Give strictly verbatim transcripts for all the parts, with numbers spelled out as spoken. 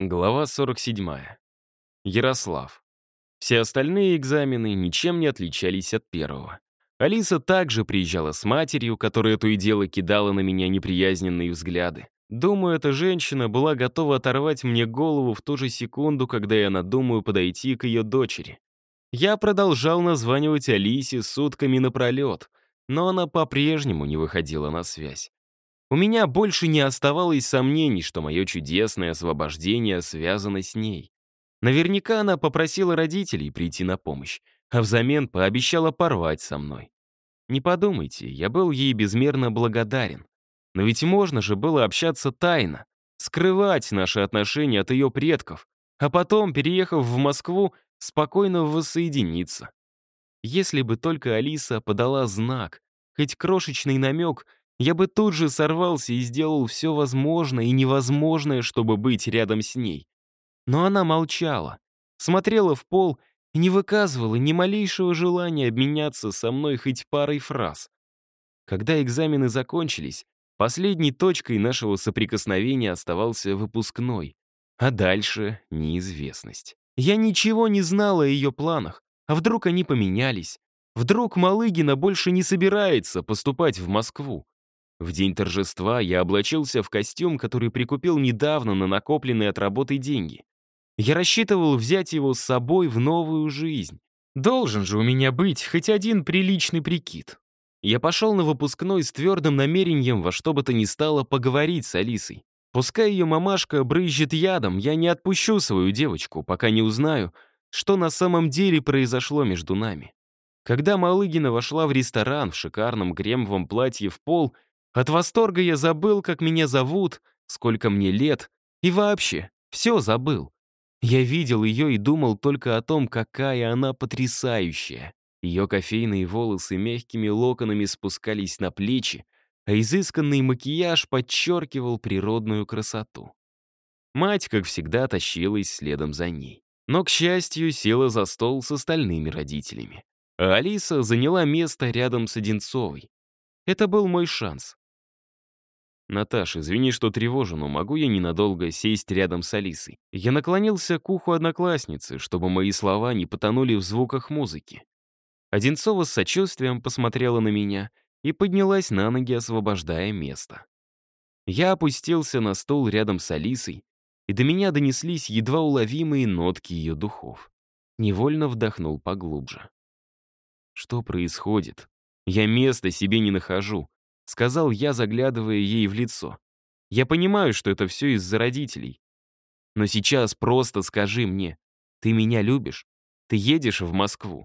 Глава сорок седьмая. Ярослав. Все остальные экзамены ничем не отличались от первого. Алиса также приезжала с матерью, которая то и дело кидала на меня неприязненные взгляды. Думаю, эта женщина была готова оторвать мне голову в ту же секунду, когда я надумаю подойти к ее дочери. Я продолжал названивать Алисе сутками напролет, но она по-прежнему не выходила на связь. У меня больше не оставалось сомнений, что мое чудесное освобождение связано с ней. Наверняка она попросила родителей прийти на помощь, а взамен пообещала порвать со мной. Не подумайте, я был ей безмерно благодарен. Но ведь можно же было общаться тайно, скрывать наши отношения от ее предков, а потом, переехав в Москву, спокойно воссоединиться. Если бы только Алиса подала знак, хоть крошечный намек, я бы тут же сорвался и сделал все возможное и невозможное, чтобы быть рядом с ней. Но она молчала, смотрела в пол и не выказывала ни малейшего желания обменяться со мной хоть парой фраз. Когда экзамены закончились, последней точкой нашего соприкосновения оставался выпускной, а дальше — неизвестность. Я ничего не знала о ее планах, а вдруг они поменялись? Вдруг Малыгина больше не собирается поступать в Москву? В день торжества я облачился в костюм, который прикупил недавно на накопленные от работы деньги. Я рассчитывал взять его с собой в новую жизнь. Должен же у меня быть хоть один приличный прикид. Я пошел на выпускной с твердым намерением во что бы то ни стало поговорить с Алисой. Пускай ее мамашка брызжет ядом, я не отпущу свою девочку, пока не узнаю, что на самом деле произошло между нами. Когда Малыгина вошла в ресторан в шикарном кремовом платье в пол, от восторга я забыл, как меня зовут, сколько мне лет, и вообще, все забыл. Я видел ее и думал только о том, какая она потрясающая. Ее кофейные волосы мягкими локонами спускались на плечи, а изысканный макияж подчеркивал природную красоту. Мать, как всегда, тащилась следом за ней. Но, к счастью, села за стол с остальными родителями. А Алиса заняла место рядом с Одинцовой. Это был мой шанс. «Наташ, извини, что тревожу, но могу я ненадолго сесть рядом с Алисой?» Я наклонился к уху одноклассницы, чтобы мои слова не потонули в звуках музыки. Одинцова с сочувствием посмотрела на меня и поднялась на ноги, освобождая место. Я опустился на стул рядом с Алисой, и до меня донеслись едва уловимые нотки ее духов. Невольно вдохнул поглубже. «Что происходит? Я места себе не нахожу», — сказал я, заглядывая ей в лицо. «Я понимаю, что это все из-за родителей. Но сейчас просто скажи мне, ты меня любишь? Ты едешь в Москву?»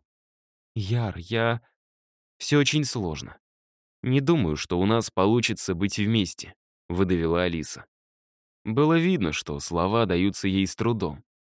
«Яр, я...» «Все очень сложно. Не думаю, что у нас получится быть вместе», — выдавила Алиса. Было видно, что слова даются ей с трудом.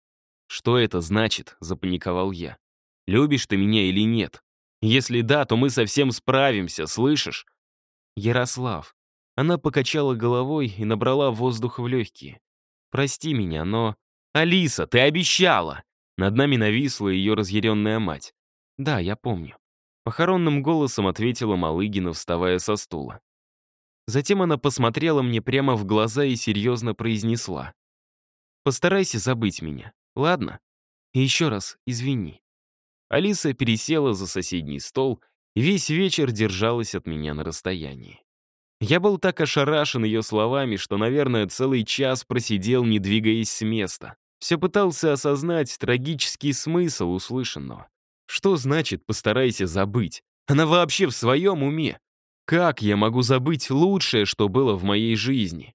«Что это значит?» — запаниковал я. «Любишь ты меня или нет? Если да, то мы совсем справимся, слышишь?» «Ярослав». Она покачала головой и набрала воздух в легкие. «Прости меня, но...» «Алиса, ты обещала!» Над нами нависла ее разъяренная мать. «Да, я помню». Похоронным голосом ответила Малыгина, вставая со стула. Затем она посмотрела мне прямо в глаза и серьезно произнесла. «Постарайся забыть меня, ладно? И еще раз извини». Алиса пересела за соседний стол и весь вечер держалась от меня на расстоянии. Я был так ошарашен ее словами, что, наверное, целый час просидел, не двигаясь с места. Все пытался осознать трагический смысл услышанного. Что значит «постарайся забыть»? Она вообще в своем уме? Как я могу забыть лучшее, что было в моей жизни?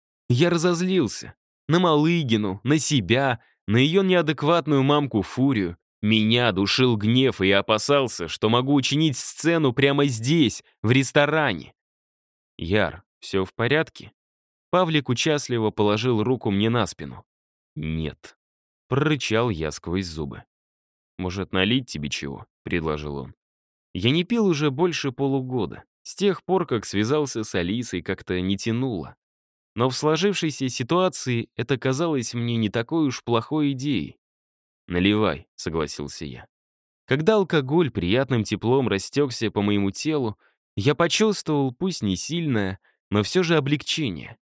Я разозлился. На Малыгину, на себя, на ее неадекватную мамку Фурию. Меня душил гнев, и я опасался, что могу учинить сцену прямо здесь, в ресторане. «Яр, все в порядке?» Павлик участливо положил руку мне на спину. «Нет», — прорычал я сквозь зубы. «Может, налить тебе чего?» — предложил он. Я не пил уже больше полугода. С тех пор, как связался с Алисой, как-то не тянуло. Но в сложившейся ситуации это казалось мне не такой уж плохой идеей. «Наливай», — согласился я. Когда алкоголь приятным теплом растекся по моему телу, я почувствовал, пусть не сильное, но все же облегчение.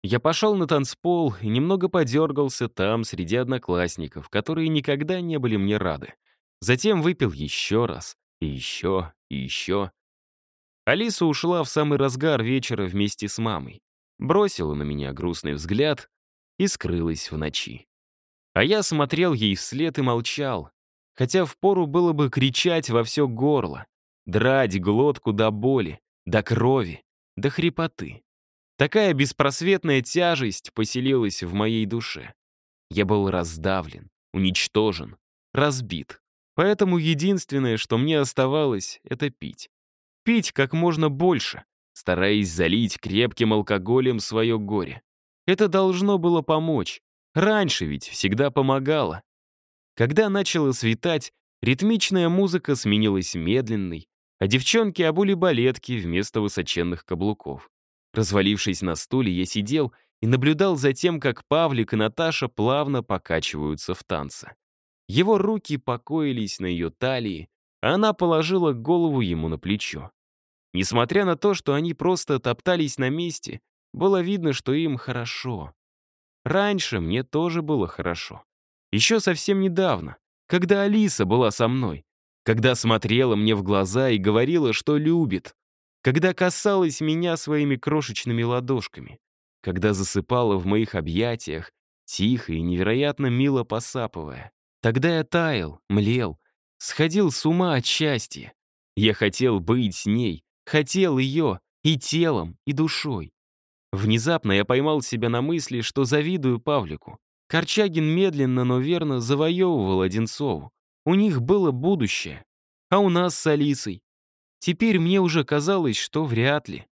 Я пошел на танцпол и немного подергался там среди одноклассников, которые никогда не были мне рады. Затем выпил еще раз, и еще, и еще. Алиса ушла в самый разгар вечера вместе с мамой, бросила на меня грустный взгляд и скрылась в ночи. А я смотрел ей вслед и молчал, хотя впору было бы кричать во все горло, драть глотку до боли, до крови, до хрипоты. Такая беспросветная тяжесть поселилась в моей душе. Я был раздавлен, уничтожен, разбит. Поэтому единственное, что мне оставалось, это пить. Пить как можно больше, стараясь залить крепким алкоголем свое горе. Это должно было помочь. Раньше ведь всегда помогало. Когда начало светать, ритмичная музыка сменилась медленной, а девчонки обули балетки вместо высоченных каблуков. Развалившись на стуле, я сидел и наблюдал за тем, как Павлик и Наташа плавно покачиваются в танце. Его руки покоились на ее талии, а она положила голову ему на плечо. Несмотря на то, что они просто топтались на месте, было видно, что им хорошо. Раньше мне тоже было хорошо. Еще совсем недавно, когда Алиса была со мной, когда смотрела мне в глаза и говорила, что любит, когда касалась меня своими крошечными ладошками, когда засыпала в моих объятиях, тихо и невероятно мило посапывая. Тогда я таял, млел, сходил с ума от счастья. Я хотел быть с ней, хотел ее и телом, и душой. Внезапно я поймал себя на мысли, что завидую Павлику. Корчагин медленно, но верно завоевывал Одинцову. У них было будущее. А у нас с Алисой. Теперь мне уже казалось, что вряд ли.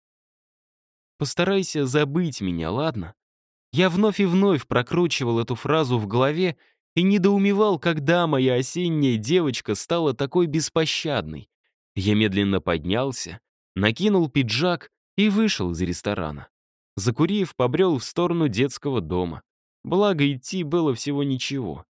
Постарайся забыть меня, ладно? Я вновь и вновь прокручивал эту фразу в голове и недоумевал, когда моя осенняя девочка стала такой беспощадной. Я медленно поднялся, накинул пиджак и вышел из ресторана. Закурив, побрел в сторону детского дома. Благо, идти было всего ничего.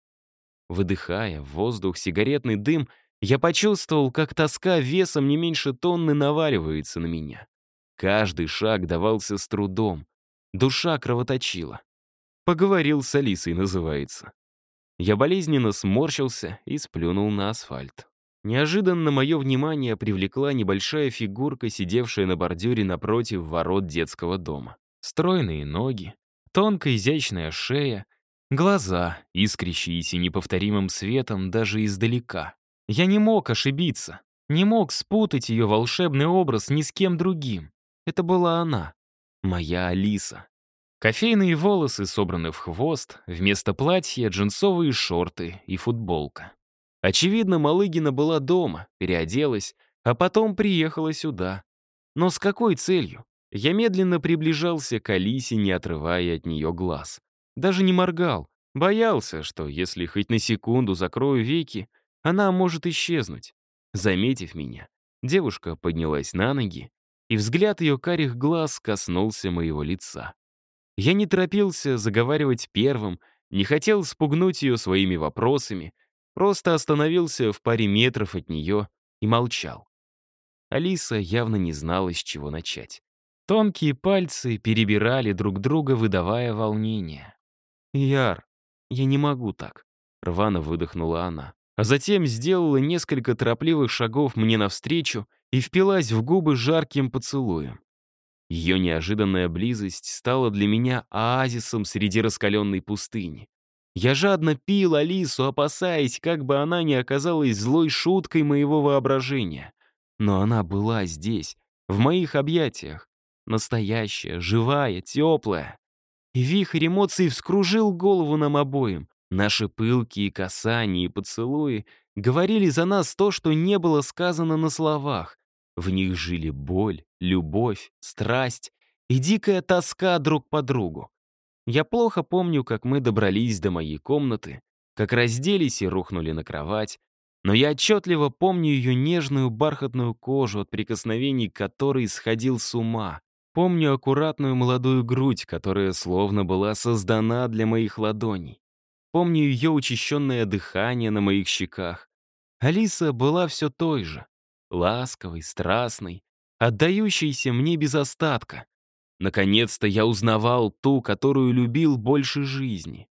Выдыхая в воздух сигаретный дым, я почувствовал, как тоска весом не меньше тонны наваливается на меня. Каждый шаг давался с трудом. Душа кровоточила. «Поговорил с Алисой» называется. Я болезненно сморщился и сплюнул на асфальт. Неожиданно мое внимание привлекла небольшая фигурка, сидевшая на бордюре напротив ворот детского дома. Стройные ноги, тонкая изящная шея, глаза, искрящиеся неповторимым светом даже издалека. Я не мог ошибиться, не мог спутать ее волшебный образ ни с кем другим. Это была она, моя Алиса. Кофейные волосы собраны в хвост, вместо платья джинсовые шорты и футболка. Очевидно, Малыгина была дома, переоделась, а потом приехала сюда. Но с какой целью? Я медленно приближался к Алисе, не отрывая от нее глаз. Даже не моргал, боялся, что если хоть на секунду закрою веки, она может исчезнуть. Заметив меня, девушка поднялась на ноги, и взгляд ее карих глаз коснулся моего лица. Я не торопился заговаривать первым, не хотел спугнуть ее своими вопросами, просто остановился в паре метров от нее и молчал. Алиса явно не знала, с чего начать. Тонкие пальцы перебирали друг друга, выдавая волнение. «Яр, я не могу так», — рвано выдохнула она. А затем сделала несколько торопливых шагов мне навстречу и впилась в губы жарким поцелуем. Ее неожиданная близость стала для меня оазисом среди раскаленной пустыни. Я жадно пил Алису, опасаясь, как бы она ни оказалась злой шуткой моего воображения. Но она была здесь, в моих объятиях. Настоящая, живая, теплая. И вихрь эмоций вскружил голову нам обоим. Наши пылкие касания и поцелуи говорили за нас то, что не было сказано на словах. В них жили боль, любовь, страсть и дикая тоска друг по другу. Я плохо помню, как мы добрались до моей комнаты, как разделись и рухнули на кровать, но я отчетливо помню ее нежную бархатную кожу, от прикосновений которой сходил с ума. Помню аккуратную молодую грудь, которая словно была создана для моих ладоней. Помню ее учащенное дыхание на моих щеках. Алиса была все той же, ласковой, страстной, отдающейся мне без остатка. Наконец-то я узнавал ту, которую любил больше жизни.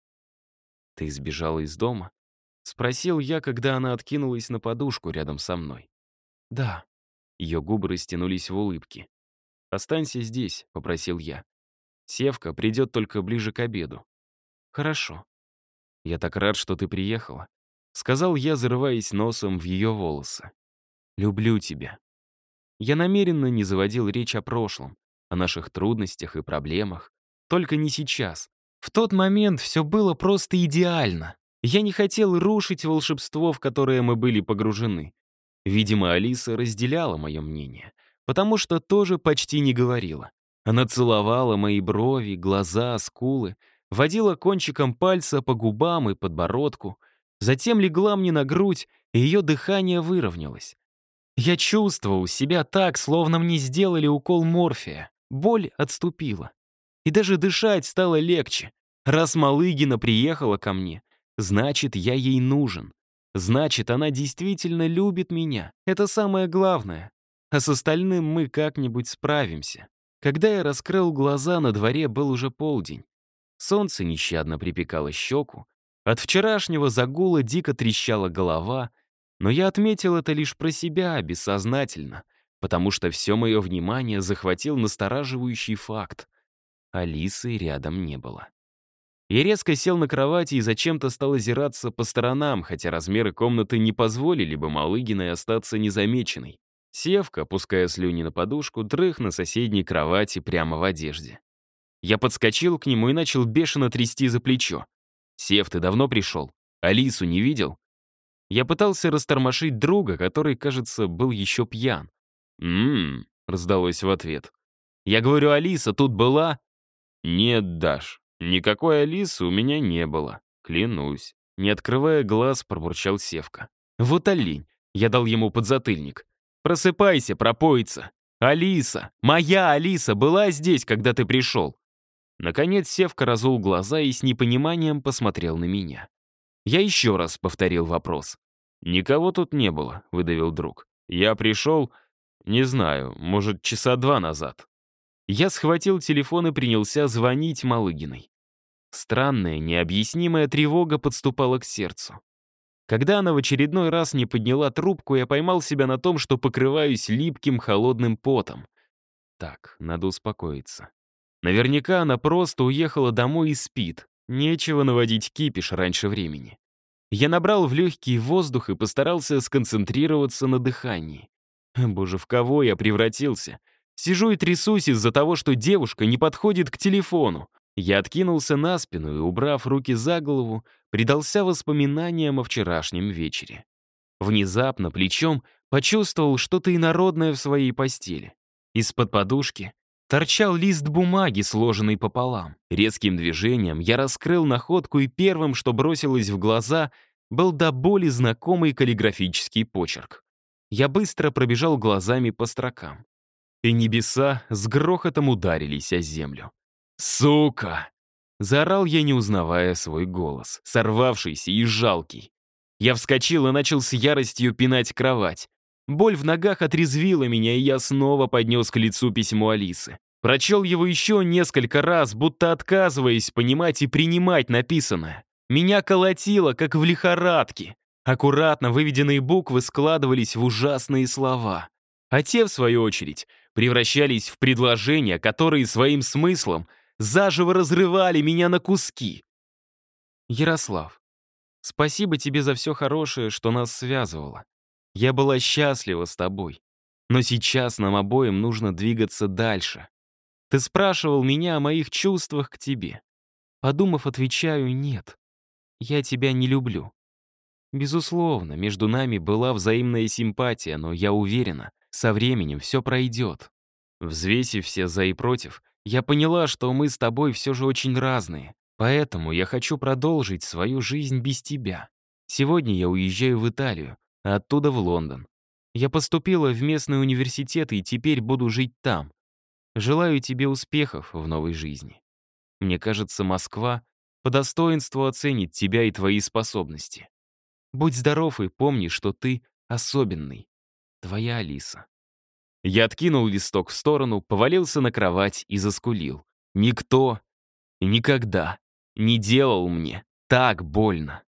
«Ты сбежала из дома?» — спросил я, когда она откинулась на подушку рядом со мной. «Да». Ее губы растянулись в улыбке. «Останься здесь», — попросил я. «Севка придет только ближе к обеду». «Хорошо. Я так рад, что ты приехала», — сказал я, зарываясь носом в ее волосы. «Люблю тебя». Я намеренно не заводил речь о прошлом, о наших трудностях и проблемах. Только не сейчас. В тот момент все было просто идеально. Я не хотел рушить волшебство, в которое мы были погружены. Видимо, Алиса разделяла мое мнение, потому что тоже почти не говорила. Она целовала мои брови, глаза, скулы, водила кончиком пальца по губам и подбородку, затем легла мне на грудь, и ее дыхание выровнялось. Я чувствовал себя так, словно мне сделали укол морфия. Боль отступила. И даже дышать стало легче. Раз Малыгина приехала ко мне, значит, я ей нужен. Значит, она действительно любит меня. Это самое главное. А с остальным мы как-нибудь справимся. Когда я раскрыл глаза, на дворе был уже полдень. Солнце нещадно припекало щеку. От вчерашнего загула дико трещала голова, но я отметил это лишь про себя, бессознательно, потому что все мое внимание захватил настораживающий факт. Алисы рядом не было. Я резко сел на кровати и зачем-то стал озираться по сторонам, хотя размеры комнаты не позволили бы Малыгиной остаться незамеченной. Севка, опуская слюни на подушку, дрых на соседней кровати прямо в одежде. Я подскочил к нему и начал бешено трясти за плечо. «Сев, ты давно пришел? Алису не видел?» Я пытался растормошить друга, который, кажется, был еще пьян. «М-м-м», раздалось в ответ. «Я говорю, Алиса тут была?» «Нет, Даш, никакой Алисы у меня не было, клянусь». Не открывая глаз, пробурчал Севка. «Вот олень!» — я дал ему подзатыльник. «Просыпайся, пропоица! Алиса! Моя Алиса была здесь, когда ты пришел!» Наконец Севка разул глаза и с непониманием посмотрел на меня. Я еще раз повторил вопрос. «Никого тут не было», — выдавил друг. «Я пришел, не знаю, может, часа два назад». Я схватил телефон и принялся звонить Малыгиной. Странная, необъяснимая тревога подступала к сердцу. Когда она в очередной раз не подняла трубку, я поймал себя на том, что покрываюсь липким холодным потом. Так, надо успокоиться. Наверняка она просто уехала домой и спит. Нечего наводить кипиш раньше времени. Я набрал в легкий воздух и постарался сконцентрироваться на дыхании. Боже, в кого я превратился? Сижу и трясусь из-за того, что девушка не подходит к телефону. Я откинулся на спину и, убрав руки за голову, предался воспоминаниям о вчерашнем вечере. Внезапно плечом почувствовал что-то инородное в своей постели. Из-под подушки торчал лист бумаги, сложенный пополам. Резким движением я раскрыл находку, и первым, что бросилось в глаза, был до боли знакомый каллиграфический почерк. Я быстро пробежал глазами по строкам. И небеса с грохотом ударились о землю. «Сука!» — заорал я, не узнавая свой голос, сорвавшийся и жалкий. Я вскочил и начал с яростью пинать кровать. Боль в ногах отрезвила меня, и я снова поднес к лицу письмо Алисы. Прочел его еще несколько раз, будто отказываясь понимать и принимать написанное. Меня колотило, как в лихорадке. Аккуратно выведенные буквы складывались в ужасные слова. А те, в свою очередь, превращались в предложения, которые своим смыслом заживо разрывали меня на куски. «Ярослав, спасибо тебе за все хорошее, что нас связывало. Я была счастлива с тобой. Но сейчас нам обоим нужно двигаться дальше. Ты спрашивал меня о моих чувствах к тебе. Подумав, отвечаю «нет». Я тебя не люблю. Безусловно, между нами была взаимная симпатия, но я уверена, со временем все пройдет. Взвесив все за и против, я поняла, что мы с тобой все же очень разные. Поэтому я хочу продолжить свою жизнь без тебя. Сегодня я уезжаю в Италию, а оттуда в Лондон. Я поступила в местный университет и теперь буду жить там. Желаю тебе успехов в новой жизни. Мне кажется, Москва по достоинству оценит тебя и твои способности. Будь здоров и помни, что ты особенный. Твоя Алиса. Я откинул листок в сторону, повалился на кровать и заскулил. Никто и никогда не делал мне так больно.